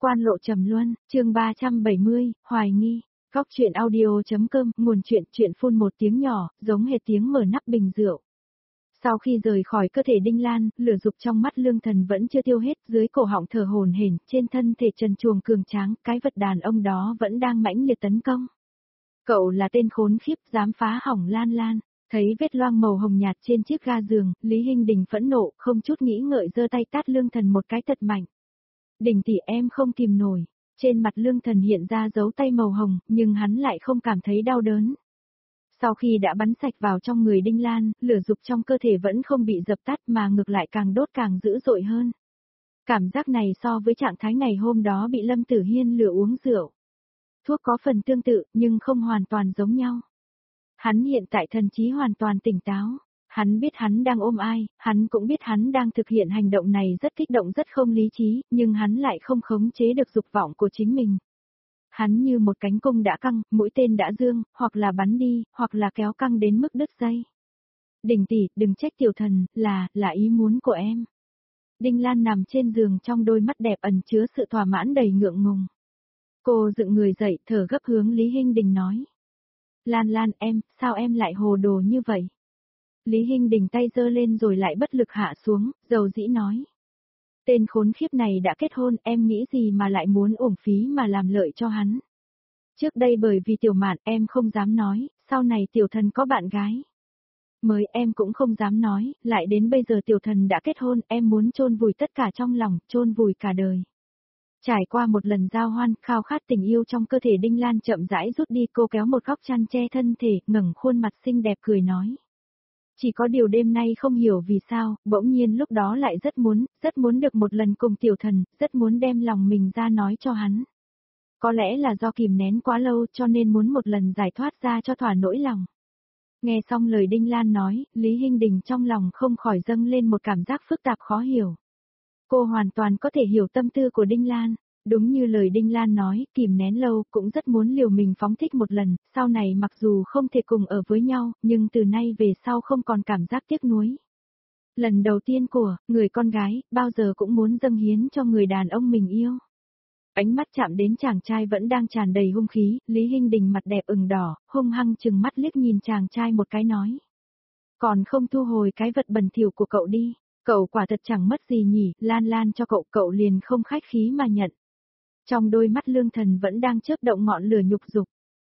Quan lộ trầm luân, chương 370, hoài nghi. Góc truyện audio.com, nguồn truyện phun một tiếng nhỏ, giống hệt tiếng mở nắp bình rượu. Sau khi rời khỏi cơ thể Đinh Lan, lửa dục trong mắt Lương Thần vẫn chưa tiêu hết, dưới cổ họng thở hổn hển, trên thân thể trần truồng cường tráng, cái vật đàn ông đó vẫn đang mãnh liệt tấn công. Cậu là tên khốn khiếp, dám phá hỏng Lan Lan. Thấy vết loang màu hồng nhạt trên chiếc ga giường, Lý Hinh Đình phẫn nộ, không chút nghĩ ngợi giơ tay tát Lương Thần một cái thật mạnh. Đình tỷ, em không kìm nổi. Trên mặt Lương Thần hiện ra dấu tay màu hồng, nhưng hắn lại không cảm thấy đau đớn. Sau khi đã bắn sạch vào trong người Đinh Lan, lửa dục trong cơ thể vẫn không bị dập tắt mà ngược lại càng đốt càng dữ dội hơn. Cảm giác này so với trạng thái ngày hôm đó bị Lâm Tử Hiên lừa uống rượu. Thuốc có phần tương tự, nhưng không hoàn toàn giống nhau. Hắn hiện tại thần trí hoàn toàn tỉnh táo. Hắn biết hắn đang ôm ai, hắn cũng biết hắn đang thực hiện hành động này rất kích động rất không lý trí, nhưng hắn lại không khống chế được dục vọng của chính mình. Hắn như một cánh cung đã căng, mũi tên đã dương, hoặc là bắn đi, hoặc là kéo căng đến mức đứt dây. Đình tỷ, đừng trách tiểu thần, là ý muốn của em. Đinh Lan nằm trên giường trong đôi mắt đẹp ẩn chứa sự thỏa mãn đầy ngượng ngùng. Cô dựng người dậy, thở gấp hướng Lý Hinh Đình nói. Lan em, sao em lại hồ đồ như vậy? Lý Hinh Đình tay giơ lên rồi lại bất lực hạ xuống, dầu dĩ nói. Tên khốn khiếp này đã kết hôn, em nghĩ gì mà lại muốn uổng phí mà làm lợi cho hắn. Trước đây bởi vì Tiểu Mạn em không dám nói, sau này tiểu thần có bạn gái. Mới em cũng không dám nói, lại đến bây giờ tiểu thần đã kết hôn, em muốn chôn vùi tất cả trong lòng, chôn vùi cả đời. Trải qua một lần giao hoan, khao khát tình yêu trong cơ thể Đinh Lan chậm rãi rút đi, cô kéo một góc chăn che thân thể, ngẩng khuôn mặt xinh đẹp cười nói. Chỉ có điều đêm nay không hiểu vì sao, bỗng nhiên lúc đó lại rất muốn được một lần cùng tiểu thần, rất muốn đem lòng mình ra nói cho hắn. Có lẽ là do kìm nén quá lâu cho nên muốn một lần giải thoát ra cho thỏa nỗi lòng. Nghe xong lời Đinh Lan nói, Lý Hinh Đình trong lòng không khỏi dâng lên một cảm giác phức tạp khó hiểu. Cô hoàn toàn có thể hiểu tâm tư của Đinh Lan. Đúng như lời Đinh Lan nói, kìm nén lâu, cũng rất muốn liều mình phóng thích một lần, sau này mặc dù không thể cùng ở với nhau, nhưng từ nay về sau không còn cảm giác tiếc nuối. Lần đầu tiên của người con gái, bao giờ cũng muốn dâng hiến cho người đàn ông mình yêu. Ánh mắt chạm đến chàng trai vẫn đang tràn đầy hung khí, Lý Hinh Đình mặt đẹp ửng đỏ, hung hăng chừng mắt liếc nhìn chàng trai một cái nói. Còn không thu hồi cái vật bẩn thỉu của cậu đi, cậu quả thật chẳng mất gì nhỉ, Lan cho cậu liền không khách khí mà nhận. Trong đôi mắt Lương Thần vẫn đang chớp động ngọn lửa nhục dục.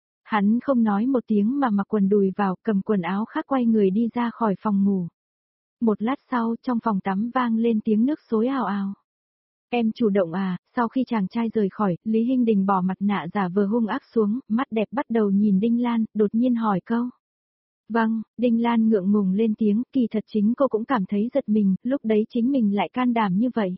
Hắn không nói một tiếng mà mặc quần đùi vào, cầm quần áo khác quay người đi ra khỏi phòng ngủ. Một lát sau, trong phòng tắm vang lên tiếng nước xối ào ào. Em chủ động à? Sau khi chàng trai rời khỏi, Lý Hinh Đình bỏ mặt nạ giả vờ hung ác xuống, mắt đẹp bắt đầu nhìn Đinh Lan, đột nhiên hỏi câu. Vâng, Đinh Lan ngượng ngùng lên tiếng, kỳ thật chính cô cũng cảm thấy giật mình, lúc đấy chính mình lại can đảm như vậy.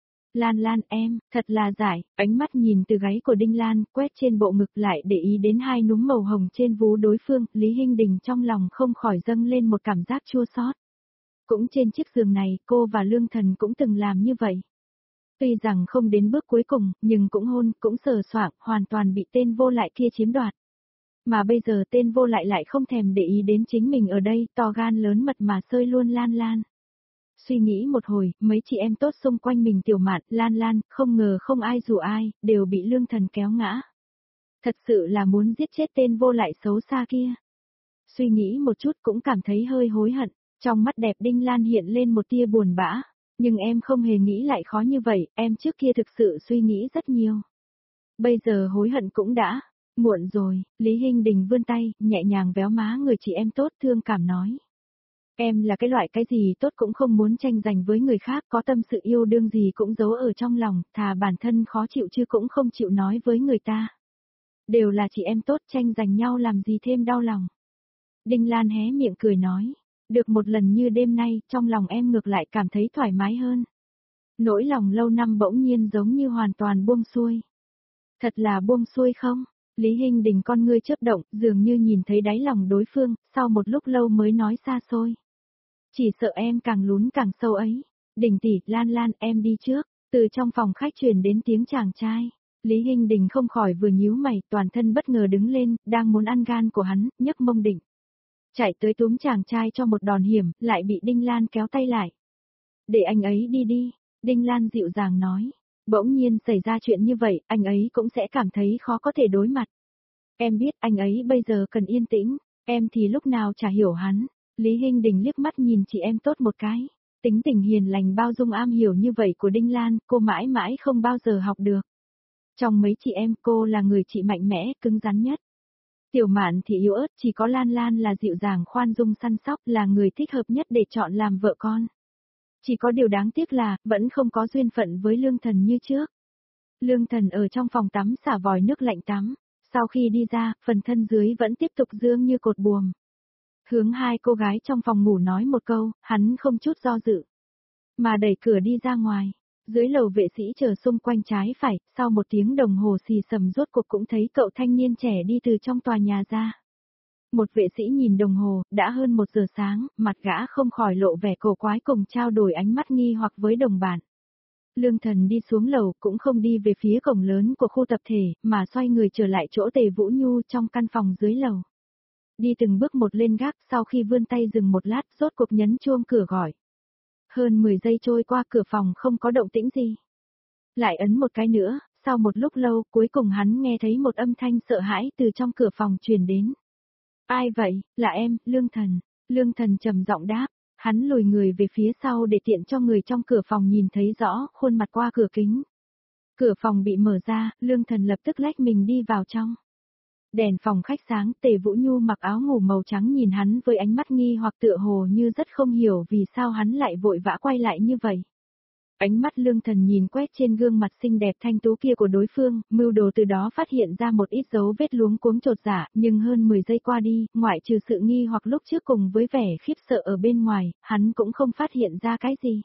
Lan em, thật là giải, ánh mắt nhìn từ gáy của Đinh Lan, quét trên bộ ngực lại để ý đến hai núm màu hồng trên vú đối phương, Lý Hinh Đình trong lòng không khỏi dâng lên một cảm giác chua xót. Cũng trên chiếc giường này, cô và Lương Thần cũng từng làm như vậy. Tuy rằng không đến bước cuối cùng, nhưng cũng hôn, cũng sờ soạng, hoàn toàn bị tên vô lại kia chiếm đoạt. Mà bây giờ tên vô lại không thèm để ý đến chính mình ở đây, to gan lớn mật mà sơi luôn Lan. Suy nghĩ một hồi, mấy chị em tốt xung quanh mình Tiểu Mạn, Lan, không ngờ không ai dù ai, đều bị Lương Thần kéo ngã. Thật sự là muốn giết chết tên vô lại xấu xa kia. Suy nghĩ một chút cũng cảm thấy hơi hối hận, trong mắt đẹp Đinh Lan hiện lên một tia buồn bã. Nhưng em không hề nghĩ lại khó như vậy, em trước kia thực sự suy nghĩ rất nhiều. Bây giờ hối hận cũng đã, muộn rồi, Lý Hinh Đình vươn tay, nhẹ nhàng véo má người chị em tốt thương cảm nói. Em là cái loại cái gì tốt cũng không muốn tranh giành với người khác, có tâm sự yêu đương gì cũng giấu ở trong lòng, thà bản thân khó chịu chứ cũng không chịu nói với người ta. Đều là chị em tốt, tranh giành nhau làm gì thêm đau lòng. Đinh Lan hé miệng cười nói, được một lần như đêm nay, trong lòng em ngược lại cảm thấy thoải mái hơn. Nỗi lòng lâu năm bỗng nhiên giống như hoàn toàn buông xuôi. Thật là buông xuôi không? Lý Hinh Đình con ngươi chớp động, dường như nhìn thấy đáy lòng đối phương, sau một lúc lâu mới nói xa xôi. Chỉ sợ em càng lún càng sâu ấy. Đình tỷ, Lan em đi trước. Từ trong phòng khách truyền đến tiếng chàng trai. Lý Hinh Đình không khỏi vừa nhíu mày, toàn thân bất ngờ đứng lên, đang muốn ăn gan của hắn, nhấc mông định. Chạy tới túm chàng trai cho một đòn hiểm, lại bị Đinh Lan kéo tay lại. Để anh ấy đi đi, Đinh Lan dịu dàng nói. Bỗng nhiên xảy ra chuyện như vậy, anh ấy cũng sẽ cảm thấy khó có thể đối mặt. Em biết anh ấy bây giờ cần yên tĩnh, em thì lúc nào chả hiểu hắn. Lý Hinh Đình liếc mắt nhìn chị em tốt một cái. Tính tình hiền lành bao dung am hiểu như vậy của Đinh Lan, cô mãi mãi không bao giờ học được. Trong mấy chị em cô là người chị mạnh mẽ, cứng rắn nhất. Tiểu Mạn thì yếu ớt, chỉ có Lan Lan là dịu dàng khoan dung săn sóc, là người thích hợp nhất để chọn làm vợ con. Chỉ có điều đáng tiếc là, vẫn không có duyên phận với Lương Thần như trước. Lương Thần ở trong phòng tắm xả vòi nước lạnh tắm, sau khi đi ra, phần thân dưới vẫn tiếp tục dương như cột buồm. Hướng hai cô gái trong phòng ngủ nói một câu, hắn không chút do dự. Mà đẩy cửa đi ra ngoài. Dưới lầu vệ sĩ chờ xung quanh trái phải, sau một tiếng đồng hồ xì sầm rốt cuộc cũng thấy cậu thanh niên trẻ đi từ trong tòa nhà ra. Một vệ sĩ nhìn đồng hồ, đã hơn 1 giờ sáng, mặt gã không khỏi lộ vẻ cổ quái cùng trao đổi ánh mắt nghi hoặc với đồng bạn. Lương Thần đi xuống lầu cũng không đi về phía cổng lớn của khu tập thể, mà xoay người trở lại chỗ Tề Vũ Nhu trong căn phòng dưới lầu. Đi từng bước một lên gác, sau khi vươn tay dừng một lát, rốt cuộc nhấn chuông cửa gọi. Hơn 10 giây trôi qua, cửa phòng không có động tĩnh gì. Lại ấn một cái nữa, sau một lúc lâu, cuối cùng hắn nghe thấy một âm thanh sợ hãi từ trong cửa phòng truyền đến. Ai vậy? Là em, Lương Thần. Lương Thần trầm giọng đáp. Hắn lùi người về phía sau để tiện cho người trong cửa phòng nhìn thấy rõ khuôn mặt qua cửa kính. Cửa phòng bị mở ra, Lương Thần lập tức lách mình đi vào trong. Đèn phòng khách sáng, Tề Vũ Nhu mặc áo ngủ màu trắng nhìn hắn với ánh mắt nghi hoặc tựa hồ như rất không hiểu vì sao hắn lại vội vã quay lại như vậy. Ánh mắt Lương Thần nhìn quét trên gương mặt xinh đẹp thanh tú kia của đối phương, mưu đồ từ đó phát hiện ra một ít dấu vết luống cuống chột dạ, nhưng hơn 10 giây qua đi, ngoại trừ sự nghi hoặc lúc trước cùng với vẻ khiếp sợ ở bên ngoài, hắn cũng không phát hiện ra cái gì.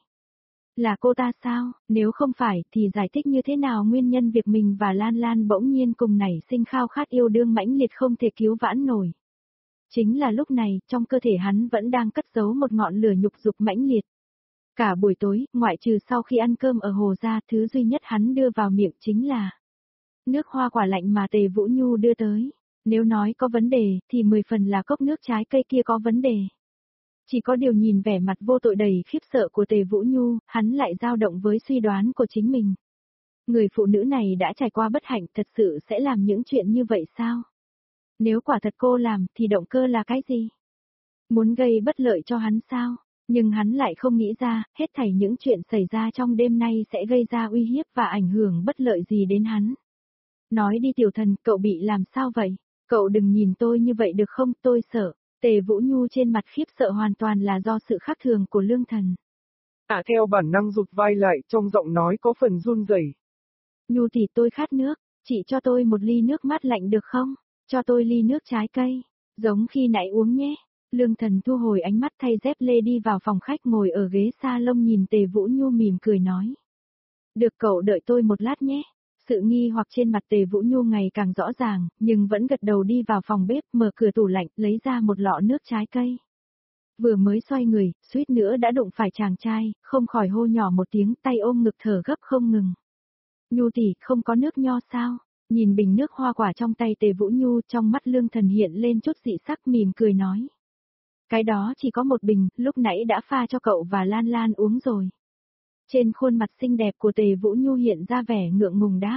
Là cô ta sao? Nếu không phải thì giải thích như thế nào nguyên nhân việc mình và Lan Lan bỗng nhiên cùng nảy sinh khao khát yêu đương mãnh liệt không thể cứu vãn nổi. Chính là lúc này, trong cơ thể hắn vẫn đang cất giấu một ngọn lửa nhục dục mãnh liệt. Cả buổi tối, ngoại trừ sau khi ăn cơm ở hồ ra, thứ duy nhất hắn đưa vào miệng chính là nước hoa quả lạnh mà Tề Vũ Nhu đưa tới. Nếu nói có vấn đề, thì 10 phần là cốc nước trái cây kia có vấn đề. Chỉ có điều nhìn vẻ mặt vô tội đầy khiếp sợ của Tề Vũ Nhu, hắn lại dao động với suy đoán của chính mình. Người phụ nữ này đã trải qua bất hạnh thật sự sẽ làm những chuyện như vậy sao? Nếu quả thật cô làm, thì động cơ là cái gì? Muốn gây bất lợi cho hắn sao? Nhưng hắn lại không nghĩ ra, hết thảy những chuyện xảy ra trong đêm nay sẽ gây ra uy hiếp và ảnh hưởng bất lợi gì đến hắn. Nói đi tiểu thần, cậu bị làm sao vậy? Cậu đừng nhìn tôi như vậy được không, tôi sợ. Tề Vũ Nhu trên mặt khiếp sợ hoàn toàn là do sự khác thường của Lương Thần. Theo bản năng rụt vai lại, trong giọng nói có phần run rẩy. Nhu tỷ, tôi khát nước, chị cho tôi một ly nước mát lạnh được không? Cho tôi ly nước trái cây, giống khi nãy uống nhé. Lương Thần thu hồi ánh mắt thay dép lê đi vào phòng khách ngồi ở ghế salon nhìn Tề Vũ Nhu mỉm cười nói. Được, cậu đợi tôi một lát nhé. Sự nghi hoặc trên mặt Tề Vũ Nhu ngày càng rõ ràng, nhưng vẫn gật đầu đi vào phòng bếp, mở cửa tủ lạnh, lấy ra một lọ nước trái cây. Vừa mới xoay người, suýt nữa đã đụng phải chàng trai, không khỏi hô nhỏ một tiếng, tay ôm ngực thở gấp không ngừng. Nhu tỷ, không có nước nho sao? Nhìn bình nước hoa quả trong tay Tề Vũ Nhu, trong mắt Lương Thần hiện lên chút dị sắc, mỉm cười nói. Cái đó chỉ có một bình, lúc nãy đã pha cho cậu và Lan Lan uống rồi. Trên khuôn mặt xinh đẹp của Tề Vũ Nhu hiện ra vẻ ngượng ngùng đáp.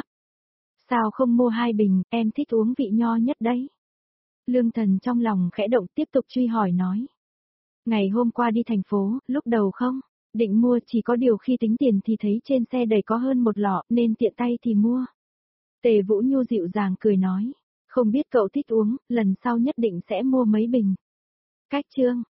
Sao không mua 2 bình, em thích uống vị nho nhất đấy. Lương Thần trong lòng khẽ động tiếp tục truy hỏi nói. Ngày hôm qua đi thành phố, lúc đầu không, định mua, chỉ có điều khi tính tiền thì thấy trên xe đầy có hơn một lọ nên tiện tay thì mua. Tề Vũ Nhu dịu dàng cười nói. Không biết cậu thích uống, lần sau nhất định sẽ mua mấy bình. Cách chương.